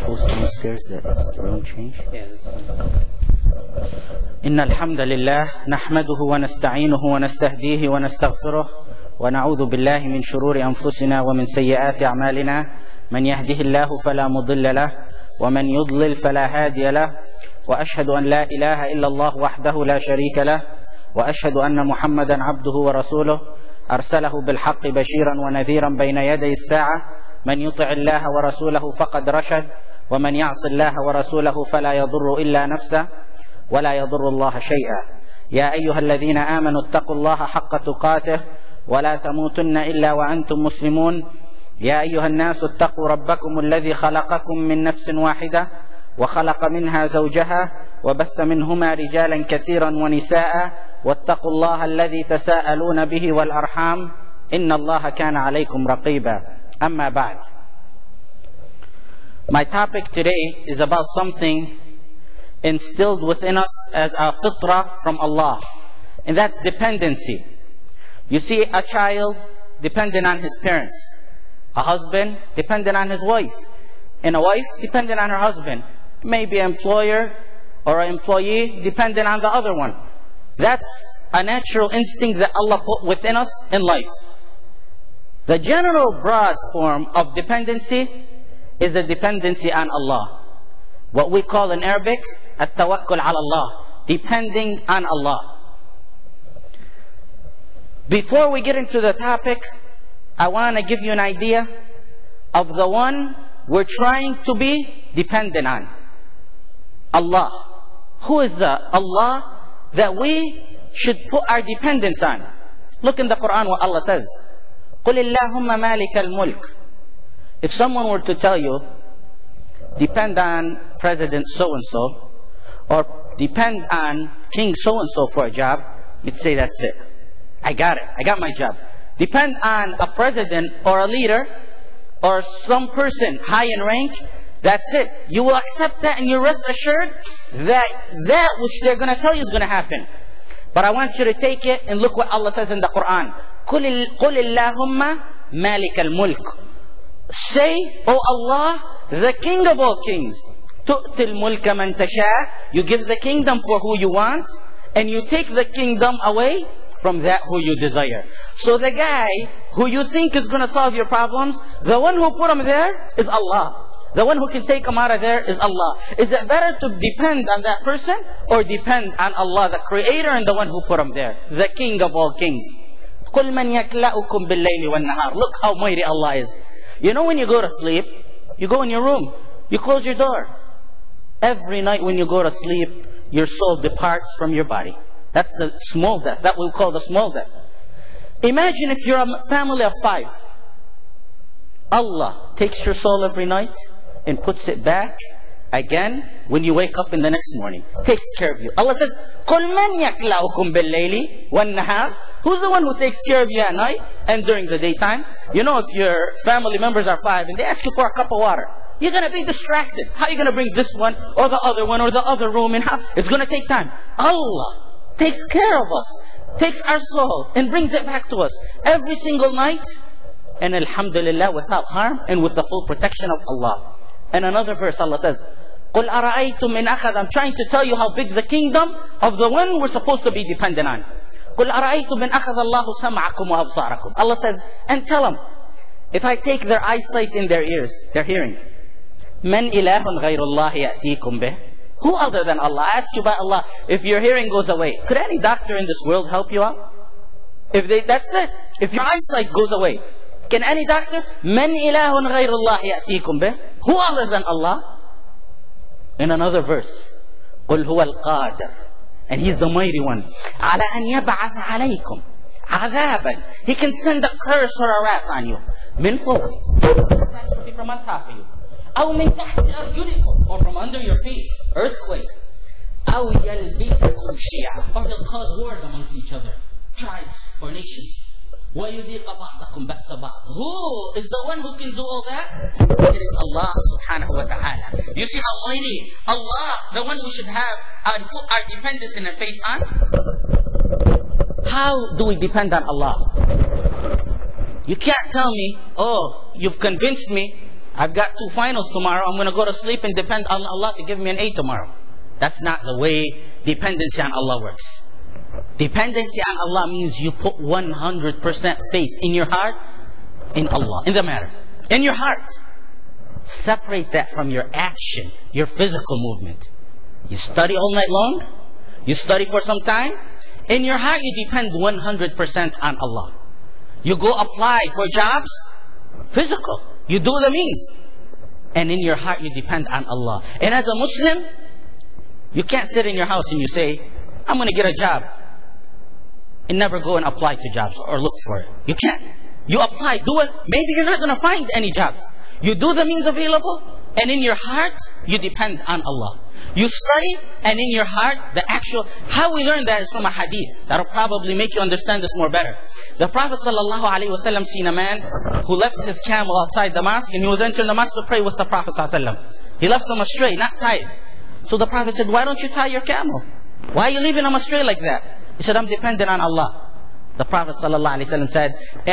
post downstairs that the room changed? إن الحمد لله نحمده ونستعينه ونستهديه ونستغفره ونعوذ بالله من شرور أنفسنا ومن سيئات أعمالنا من يهده الله فلا مضل له ومن يضلل فلا هادي له وأشهد أن لا إله إلا الله وحده لا شريك له وأشهد أن محمدا عبده ورسوله أرسله بالحق بشيرا ونذيرا بين يدي الساعة من يطع الله ورسوله فقد رشد ومن يعص الله ورسوله فلا يضر إلا نفسه ولا يضر الله شيئا يا أيها الذين آمنوا اتقوا الله حق تقاته ولا تموتن إلا وأنتم مسلمون يا أيها الناس اتقوا ربكم الذي خلقكم من نفس واحدة وخلق منها زوجها وبث منهما رجالا كثيرا ونساء واتقوا الله الذي تساءلون به والأرحام إن الله كان عليكم رقيبا أما بعد. My topic today is about something instilled within us as a fitrah from Allah, and that's dependency. You see a child dependent on his parents, a husband dependent on his wife, and a wife dependent on her husband, maybe an employer or an employee dependent on the other one. That's a natural instinct that Allah put within us in life. The general broad form of dependency is the dependency on Allah. What we call in Arabic, at-tawakkul ala Allah, depending on Allah. Before we get into the topic, I want to give you an idea of the one we're trying to be dependent on. Allah. Who is the Allah that we should put our dependence on? Look in the Quran what Allah says. قُلِ اللَّهُمَّ مَالِكَ الْمُلْكِ. If someone were to tell you, depend on President so-and-so, or depend on King so-and-so for a job, you'd say, that's it. I got it. I got my job. Depend on a president or a leader or some person high in rank, that's it. You will accept that and you rest assured that which they're going to tell you is going to happen. But I want you to take it and look what Allah says in the Quran. قُلِ اللَّهُمَّ مَالِكَ الْمُلْكِ. Say, O Allah, the King of all kings. تُؤْتِ الْمُلْكَ مَنْ تَشَاءُ. You give the kingdom for who you want, and you take the kingdom away from that who you desire. So the guy who you think is going to solve your problems, the one who put him there is Allah. The one who can take him out of there is Allah. Is it better to depend on that person or depend on Allah, the Creator and the one who put him there, the King of all kings? قُلْ مَنْ يَكْلَأُكُمْ بِاللَّيْلِ وَالنَّهَارِ. Look how mighty Allah is. You know when you go to sleep, you go in your room, you close your door. Every night when you go to sleep, your soul departs from your body. That's the small death. That we call the small death. Imagine if you're a family of 5. Allah takes your soul every night and puts it back again when you wake up in the next morning. Takes care of you. Allah says, قُلْ مَنْ يَكْلَأُكُمْ بِاللَّيْلِ وَالنَّهَارِ. Who's the one who takes care of you at night and during the daytime? You know, if your family members are 5 and they ask you for a cup of water, you're going to be distracted. How are you going to bring this one or the other one or the other room? And how? It's going to take time. Allah takes care of us, takes our soul and brings it back to us every single night, and alhamdulillah, without harm and with the full protection of Allah. And another verse Allah says, قُلْ أَرَأَيْتُمْ مِنْ أَخَذَ. I'm trying to tell you how big the kingdom of the one we're supposed to be dependent on. قُلْ أَرَأَيْتُمْ مِنْ أَخَذَ اللَّهُ سَمْعَكُمْ وَأَبْصَارَكُمْ. Allah says, and tell them, if I take their eyesight in their ears, their hearing, مَنْ إِلَهٌ غَيْرُ اللَّهِ يَأْتِيكُمْ بِهِ. Who other than Allah? I ask you by Allah, if your hearing goes away, could any doctor in this world help you out? That's it. If your eyesight goes away, can any doctor? مَنْ إِلَهٌ غَيْرُ اللَّهِ يَأْتِيكُمْ بِهِ. Who other than Allah? In another verse, قُلْ هُوَ الْقَادِرُ. And He's the mighty one. عَلَى أَنْ يَبْعَثَ عَلَيْكُمْ عَذَابًا. He can send a curse or a wrath on you. مِنْ فَوْقِكُمْ. From on top of you. أَوْ مِنْ تَحْتِ أَرْجُلِكُمْ. Or from under your feet. Earthquake. أَوْ يَلْبِسَكُمْ شِيَعًا. Or He'll cause wars amongst each other. Tribes or nations. وَيُذِيقَ بَعْضَكُمْ بَأْسَ بَعْضٍ. Who is the one who can do all that? It is Allah subhanahu wa ta'ala. You see how mighty Allah, the one we should have and put our dependence and faith on? How do we depend on Allah? You can't tell me, oh, you've convinced me I've got 2 finals tomorrow. I'm going to go to sleep and depend on Allah to give me an A tomorrow. That's not the way dependency on Allah works. Dependency on Allah means you put 100% faith in your heart, in Allah, in the matter. In your heart. Separate that from your action, your physical movement. You study all night long. You study for some time. In your heart, you depend 100% on Allah. You go apply for jobs, physical. You do the means. And in your heart, you depend on Allah. And as a Muslim, you can't sit in your house and you say, I'm going to get a job. And never go and apply to jobs or look for it. You can't. You apply, do it. Maybe you're not going to find any jobs. You do the means available, and in your heart, you depend on Allah. You study, and in your heart, the actual... How we learn that is from a hadith. That'll probably make you understand this more better. The Prophet ﷺ seen a man who left his camel outside the mosque, and he was entering the mosque to pray with the Prophet ﷺ. He left him astray, not tied. So the Prophet said, why don't you tie your camel? Why are you leaving him astray like that? He said, I'm dependent on Allah. The Prophet ﷺ said,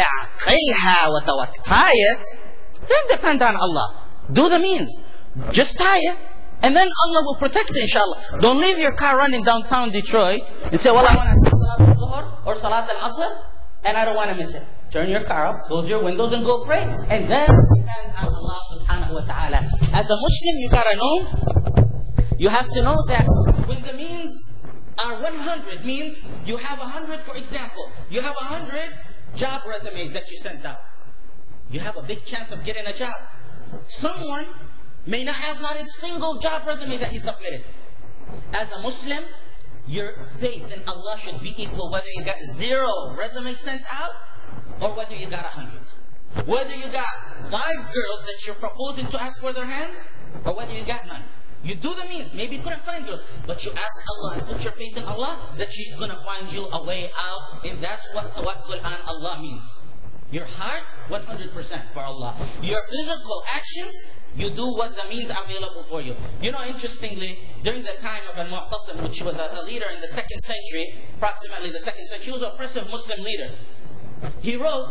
اعقلها وتوكل. Tie it, then depend on Allah. Do the means. Just tie it, and then Allah will protect it, inshallah. Don't leave your car running downtown Detroit and say, well, I want to do Salat al-Zuhr or Salat al-Asr, and I don't want to miss it. Turn your car up, close your windows, and go pray. And then depend on Allah subhanahu wa ta'ala. As a Muslim, you gotta know, you have to know that when the means are 100, means you have 100, for example, you have 100 job resumes that you sent out. You have a big chance of getting a job. Someone may not have not a single job resume that he submitted. As a Muslim, your faith in Allah should be equal whether you got 0 resumes sent out or whether you got 100. Whether you got 5 girls that you're proposing to ask for their hands or whether you got none. You do the means. Maybe you couldn't find girls, but you ask Allah and put your faith in Allah that she's going to find you a way out. And that's what tawakkul on Allah means. Your heart, 100% for Allah. Your physical actions, you do what the means available for you. You know, interestingly, during the time of Al-Mu'tasim, which was a leader in the 2nd century, approximately the 2nd century, he was an oppressive Muslim leader. He wrote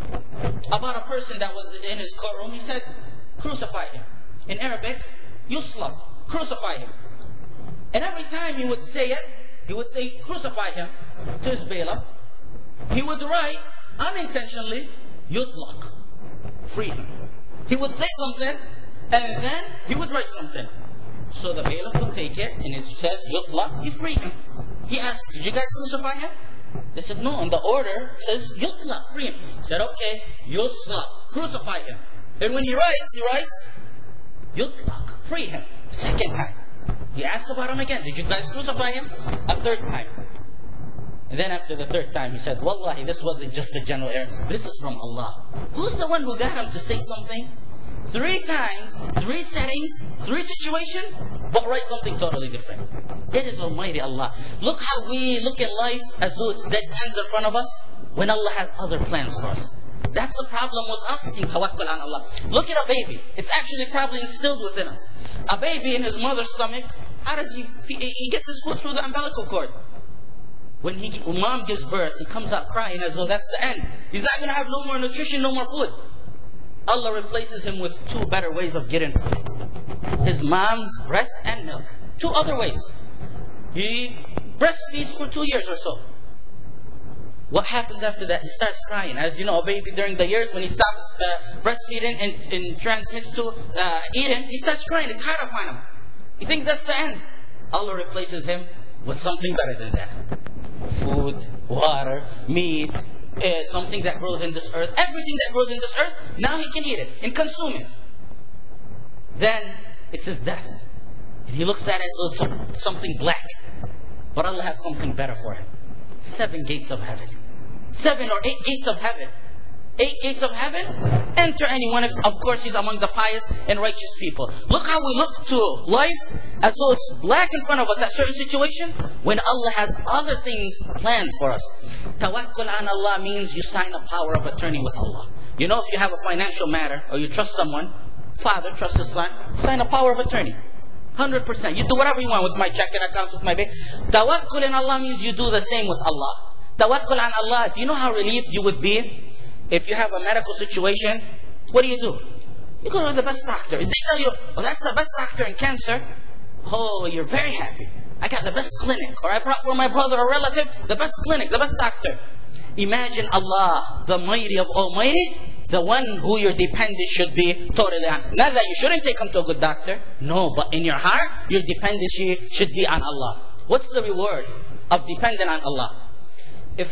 about a person that was in his courtroom. He said, crucify him. In Arabic, yuslab, crucify him. And every time he would say it, he would say, crucify him, to his bailiff. He would write, unintentionally, yutlaq, free him. He would say something, and then he would write something. So the bailiff would take it, and it says yutlaq, he free him. He asked, did you guys crucify him? They said, no, and the order says yutlaq, free him. He said, okay, yuslaq, crucify him. And when he writes, yutlaq, free him. 2nd time. He asked about him again, did you guys crucify him? A 3rd time. And then after the 3rd time, he said, Wallahi, this wasn't just a general error. This is from Allah. Who's the one who got him to say something 3 times, 3 settings, 3 situations, but write something totally different? It is Almighty Allah. Look how we look at life as though it's dead ends in front of us, when Allah has other plans for us. That's the problem with us in tawakkul on Allah. Look at a baby. It's actually probably instilled within us. A baby in his mother's stomach, how does he gets his food through the umbilical cord. When mom gives birth, he comes out crying as though that's the end. He's not going to have no more nutrition, no more food. Allah replaces him with 2 better ways of getting food. His mom's breast and milk. 2 other ways. He breastfeeds for 2 years or so. What happens after that? He starts crying. As you know, a baby during the years when he stops breastfeeding and transmits to eating, he starts crying. It's hard upon him. He thinks that's the end. Allah replaces him with something better than that. Food, water, meat, something that grows in this earth. Everything that grows in this earth, now he can eat it and consume it. Then it's his death. And he looks at it as though it's something black. But Allah has something better for him. 7 gates of heaven. 7 or 8 gates of heaven. 8 gates of heaven. Enter anyone if, of course, he's among the pious and righteous people. Look how we look to life as though it's black in front of us, that certain situation, when Allah has other things planned for us. Tawakkul on Allah means you sign a power of attorney with Allah. You know, if you have a financial matter or you trust someone, father trusts his son, sign a power of attorney. 100%. You do whatever you want with my checking accounts, with my bank. Tawakkul on Allah means you do the same with Allah. Tawakkul on Allah, do you know how relieved you would be if you have a medical situation? What do? You go to the best doctor. If they tell you, oh, that's the best doctor in cancer, oh, you're very happy. I got the best clinic. Or I brought for my brother or relative the best clinic, the best doctor. Imagine Allah, the mighty of Almighty, the one who your dependence should be totally on. Not that you shouldn't take him to a good doctor. No, but in your heart, your dependency should be on Allah. What's the reward of depending on Allah? If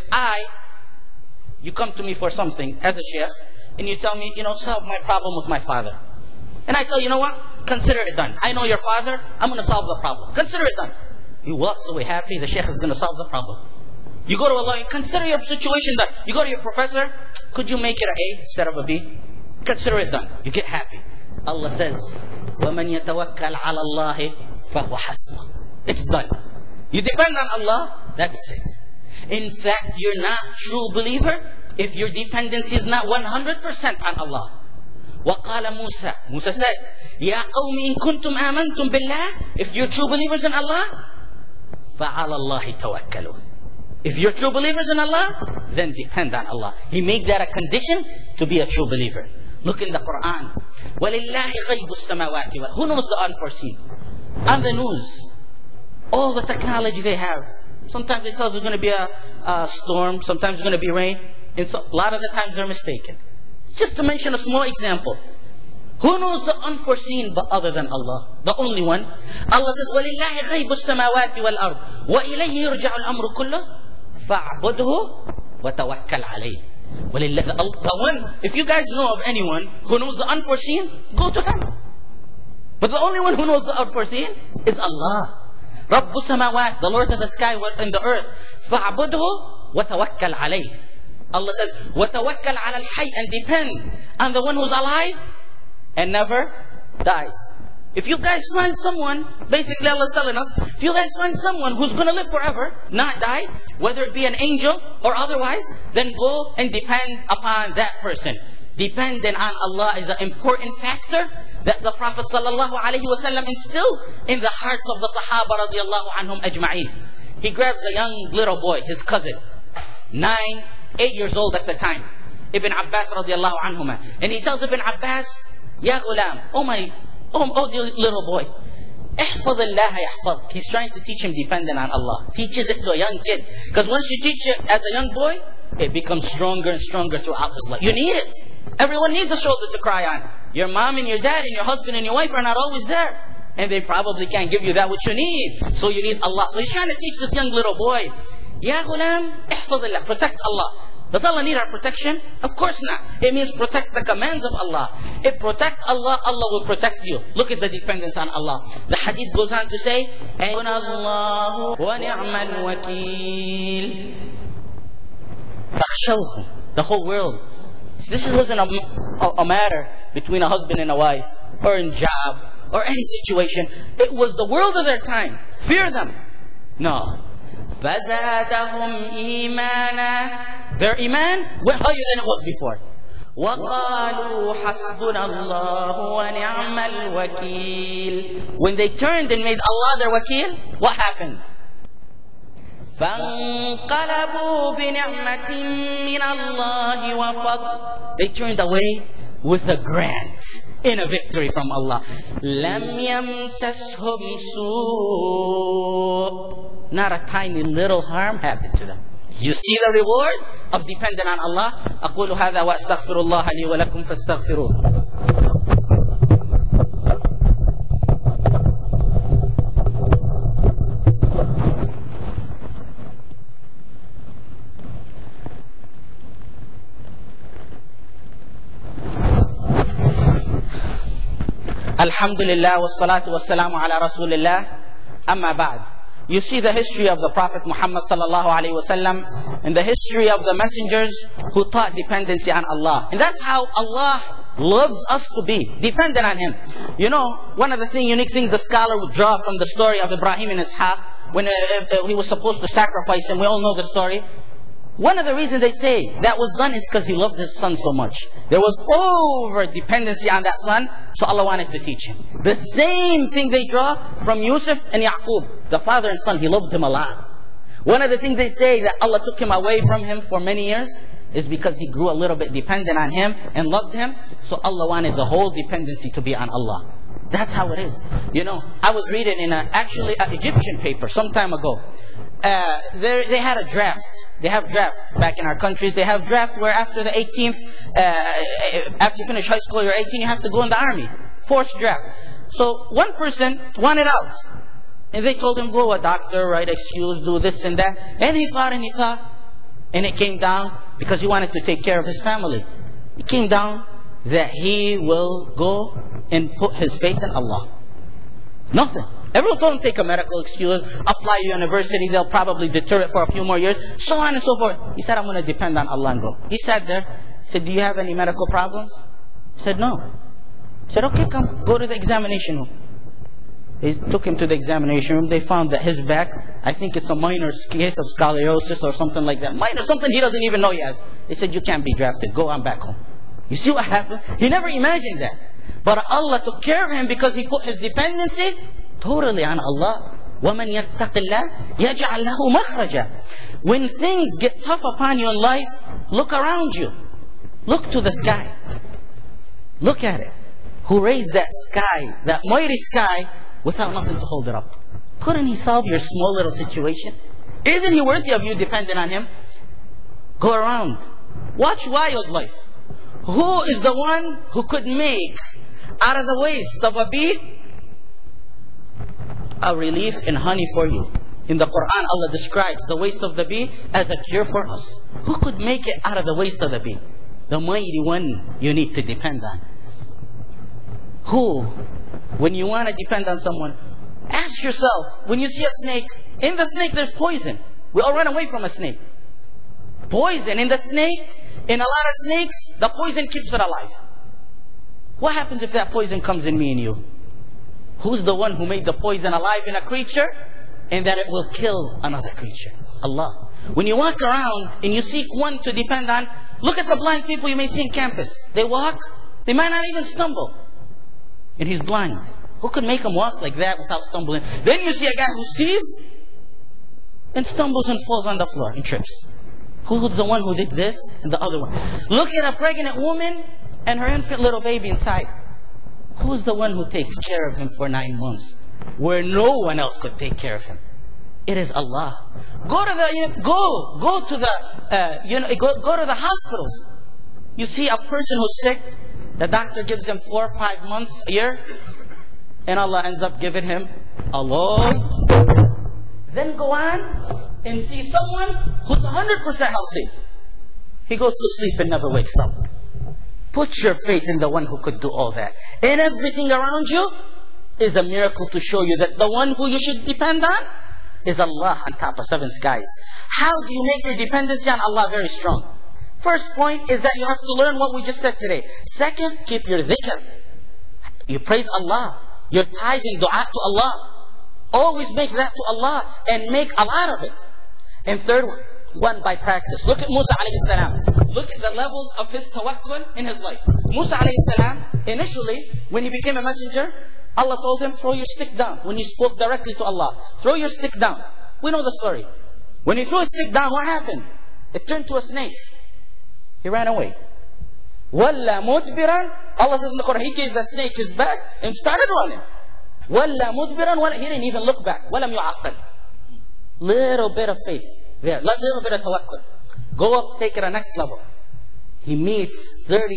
you come to me for something as a sheikh, and you tell me, solve my problem with my father. And I tell you, you know what? Consider it done. I know your father, I'm going to solve the problem. Consider it done. He walks away happy, the sheikh is going to solve the problem. You go to Allah, consider your situation done. You go to your professor, could you make it an A instead of a B? Consider it done. You get happy. Allah says, وَمَنْ يَتَوَكَّلْ عَلَى اللَّهِ فَهُوَ حَسْبُهُ. It's done. You depend on Allah, that's it. In fact, you're not true believer if your dependency is not 100% on Allah. وَقَالَ Musa. Musa said, يَا قَوْمِ إِن كُنْتُمْ آمَنْتُمْ بِاللَّهِ. If you're true believers in Allah, فَعَلَى اللَّهِ تَوَكَّلُوا. If you're true believers in Allah, then depend on Allah. He made that a condition to be a true believer. Look in the Quran. وَلِلَّهِ غَيْبُ السَّمَاوَاتِ وَالْأَرْضِ. Who knows the unforeseen? On the news, all the technology they have. Sometimes it tells there's going to be a storm. Sometimes there's going to be rain. And so, a lot of the times they're mistaken. Just to mention a small example. Who knows the unforeseen but other than Allah? The only one. Allah says, وَلِلَّهِ غَيْبُ السَّمَاوَاتِ وَالْأَرْضِ وَإِلَيْهِ يُرْجَعُ الْأَمْرُ كُلُّهُ فَاعْبُدْهُ وَتَوَكَّلْ عَلَيْهِ. The one, if you guys know of anyone who knows the unforeseen, go to him. But the only one who knows the unforeseen is Allah. رَبُّ السَّمَاوَاتِ, the Lord of the sky and the earth. فَاعْبُدْهُ وَتَوَكَّلْ عَلَيْهِ. Allah says, وَتَوَكَّلْ عَلَى الْحَيِّ, and depend on the one who's alive and never dies. If you guys find someone, basically Allah's telling us, if you guys find someone who's going to live forever, not die, whether it be an angel or otherwise, then go and depend upon that person. Depending on Allah is an important factor that the Prophet ﷺ instilled in the hearts of the Sahaba radiallahu anhum ajma'in. He grabs a young little boy, his cousin, 8 years old at the time, Ibn Abbas radiallahu anhuma, and he tells Ibn Abbas, Ya ghulam, oh dear little boy, احفظ الله يحفظك. He's trying to teach him dependent on Allah. Teaches it to a young kid. Because once you teach it as a young boy, it becomes stronger and stronger throughout his life. You need it. Everyone needs a shoulder to cry on. Your mom and your dad and your husband and your wife are not always there. And they probably can't give you that which you need. So you need Allah. So he's trying to teach this young little boy, Ya ghulam, احفظ الله. Protect Allah. Does Allah need our protection? Of course not. It means protect the commands of Allah. If protect Allah, Allah will protect you. Look at the dependence on Allah. The hadith goes on to say, اللَّهُ وَنِعْمَ الْوَكِيلُ. The whole world. This wasn't a matter between a husband and a wife, or in job, or any situation. It was the world of their time. Fear them. No. فَزَادَهُمْ إِيمَانًا. Their iman went higher than it was before. وَقَالُوا حَسْبُنَا اللَّهُ وَنِعْمَ الْوَكِيلُ. When they turned and made Allah their wakil, what happened? فَانْقَلَبُوا بِنِعْمَةٍ مِّنَ اللَّهِ وَفَضْلٍ. They turned away with a grant in a victory from Allah. لَمْ يَمْسَسْهُمْ سُوءٌ. Not a tiny little harm happened to them. You see the reward of depending on Allah. أقول هذا وأستغفر الله لي ولكم فاستغفروه. Alhamdulillah wassalatu wassalamu ala rasulillah. Amma ba'd. You see the history of the Prophet Muhammad sallallahu alaihi wasallam and the history of the messengers who taught dependency on Allah. And that's how Allah loves us to be, dependent on Him. You know, one of the unique things the scholar would draw from the story of Ibrahim and Ishaq, when he was supposed to sacrifice him, we all know the story. One of the reasons they say that was done is because he loved his son so much. There was over dependency on that son, so Allah wanted to teach him. The same thing they draw from Yusuf and Yaqub, the father and son. He loved him a lot. One of the things they say that Allah took him away from him for many years is because he grew a little bit dependent on him and loved him. So Allah wanted the whole dependency to be on Allah. That's how it is. You know, I was reading in an Egyptian paper some time ago. They had a draft. They have draft back in our countries. They have draft where after the 18th, after you finish high school, you're 18, you have to go in the army. Forced draft. So one person wanted out. And they told him, go a doctor, write excuse, do this and that. And he thought, and it came down, because he wanted to take care of his family. It came down that he will go and put his faith in Allah. Nothing. Everyone told him, take a medical excuse, apply to university, they'll probably deter it for a few more years, so on and so forth. He said, I'm going to depend on Allah and go. He sat there, said, do you have any medical problems? He said, no. He said, okay, come, go to the examination room. They took him to the examination room. They found that his back, I think it's a minor case of scoliosis or something like that. Minor, something he doesn't even know he has. They said, you can't be drafted. Go on back home. You see what happened? He never imagined that. But Allah took care of him because he put his dependency totally on Allah. وَمَنْ يَتَّقِ اللَّهِ يَجْعَلْ لَهُ مَخْرَجًا. When things get tough upon you in life, look around you. Look to the sky. Look at it. Who raised that sky, that mighty sky, without nothing to hold it up? Couldn't He solve your small little situation? Isn't He worthy of you dependent on Him? Go around. Watch wildlife. Who is the one who could make out of the waste of a bee a relief in honey for you? In the Quran, Allah describes the waste of the bee as a cure for us. Who could make it out of the waste of the bee? The mighty one you need to depend on. Who? When you want to depend on someone, ask yourself, when you see a snake, in the snake there's poison. We all run away from a snake. Poison in the snake, in a lot of snakes, the poison keeps it alive. What happens if that poison comes in me and you? Who's the one who made the poison alive in a creature and that it will kill another creature? Allah. When you walk around and you seek one to depend on, look at the blind people you may see in campus. They walk, they might not even stumble. And he's blind. Who could make him walk like that without stumbling? Then you see a guy who sees and stumbles and falls on the floor and trips. Who's the one who did this and the other one? Look at a pregnant woman and her infant little baby inside. Who's the one who takes care of him for 9 months where no one else could take care of him? It is Allah. Go to the hospitals. You see a person who's sick, the doctor gives him 4 or 5 months, a year, and Allah ends up giving him a long. Then go on and see someone who's 100% healthy. He goes to sleep and never wakes up. Put your faith in the one who could do all that. And everything around you is a miracle to show you that the one who you should depend on is Allah on top of 7 skies. How do you make your dependency on Allah very strong? First point is that you have to learn what we just said today. Second, keep your dhikr. You praise Allah. You're tithing dua to Allah. Always make that to Allah and make a lot of it. And third one, by practice. Look at Musa alayhi salam. Look at the levels of his tawakkul in his life. Musa alayhi salam, initially, when he became a messenger, Allah told him, throw your stick down. When he spoke directly to Allah, throw your stick down. We know the story. When he threw his stick down, what happened? It turned to a snake. He ran away. وَلَّا مُدْبِرًا. Allah says in the Quran, He gave the snake his back and started running. وَلَّا مُدْبِرًا. He didn't even look back. وَلَمْ يُعَقِّلْ. Little bit of faith there. Little bit of tawakkul. Go up, take it to the next level. He meets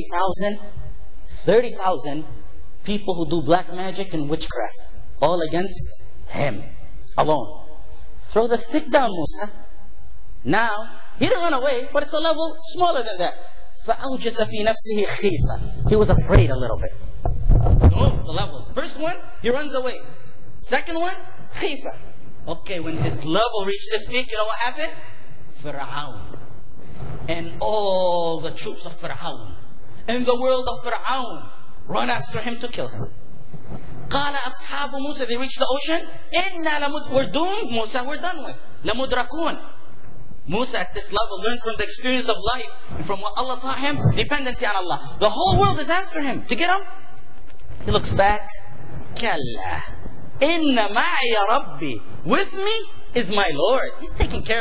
30,000 people who do black magic and witchcraft. All against him. Alone. Throw the stick down, Musa. Now, he didn't run away, but it's a level smaller than that. فَأَوْجَسَ فِي نَفْسِهِ خِيفَةً. He was afraid a little bit. Oh, the levels. First one, he runs away. Second one, khifa. Okay, when his level reached his peak, you know what happened? Fir'aun. And all the troops of Fir'aun and the world of Fir'aun run after him to kill him. قَالَ أَصْحَابُ Musa. They reached the ocean. We're doomed, Musa, we're done with. لَمُدْرَكُونَ. Musa at this level learned from the experience of life and from what Allah taught him, dependency on Allah. The whole world is after him to get him. He looks back. كَلَّا إِنَّ مَعِيَ رَبِّي. With me is my Lord. He's taking care of me.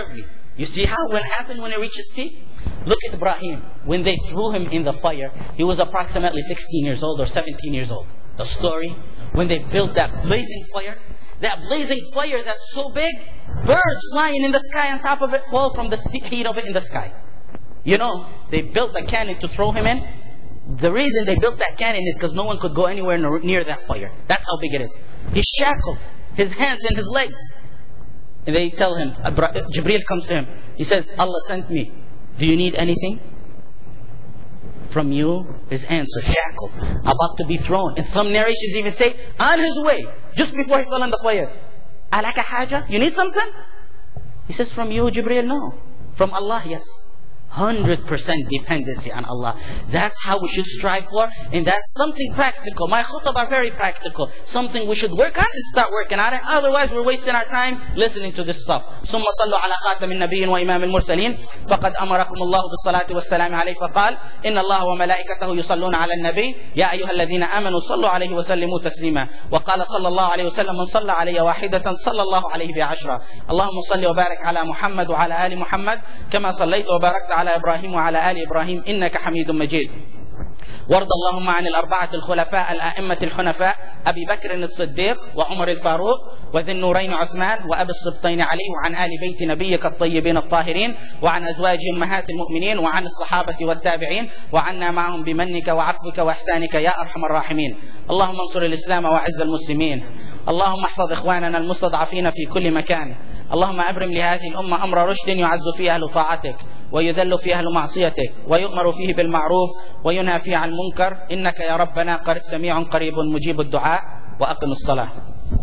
You see how what happened when it reaches peak? Look at Ibrahim. When they threw him in the fire, he was approximately 16 years old or 17 years old. The story, when they built that blazing fire that's so big, birds flying in the sky on top of it fall from the heat of it in the sky. You know, they built a cannon to throw him in. The reason they built that cannon is because no one could go anywhere near that fire. That's how big it is. He's shackled, his hands and his legs. And they tell him, Jibreel comes to him. He says, Allah sent me. Do you need anything from you? His hands are shackled, about to be thrown. And some narrations even say, on his way, just before he fell in the fire. Alaka haja? You need something? He says, from you, Jibreel? No. From Allah, yes. 100% dependency on Allah. That's how we should strive for, and that's something practical. My khutab are very practical. Something we should work on and start working on it. Otherwise, we're wasting our time listening to this stuff. ثم صلوا على خاتم النبيين وإمام المرسلين فقد أمركم الله بالصلاة والسلام عليه فقال إن الله وملائكته يصلون على النبي يا أيها الذين آمنوا صلوا عليه وسلموا تسليما وقال صلى الله عليه وسلم من صلى علي واحدة صلى الله عليه بعشرة اللهم صل وبارك على محمد وعلى آل محمد كما صليت وباركت على إبراهيم وعلى آل إبراهيم إنك حميد مجيد وارض اللهم عن الأربعة الخلفاء الأئمة الحنفاء أبي بكر الصديق وعمر الفاروق وذي النورين عثمان وأبي السبطين علي وعن آل بيت نبيك الطيبين الطاهرين وعن أزواج أمهات المؤمنين وعن الصحابة والتابعين وعنا معهم بمنك وعفوك وإحسانك يا أرحم الراحمين اللهم انصر الإسلام وأعز المسلمين اللهم احفظ إخواننا المستضعفين في كل مكان اللهم أبرم لهذه الأمة أمر رشد يعز فيه أهل طاعتك ويذل فيه أهل معصيتك ويؤمر فيه بالمعروف وينهى فيه عن المنكر إنك يا ربنا سميع قريب مجيب الدعاء وأقم الصلاة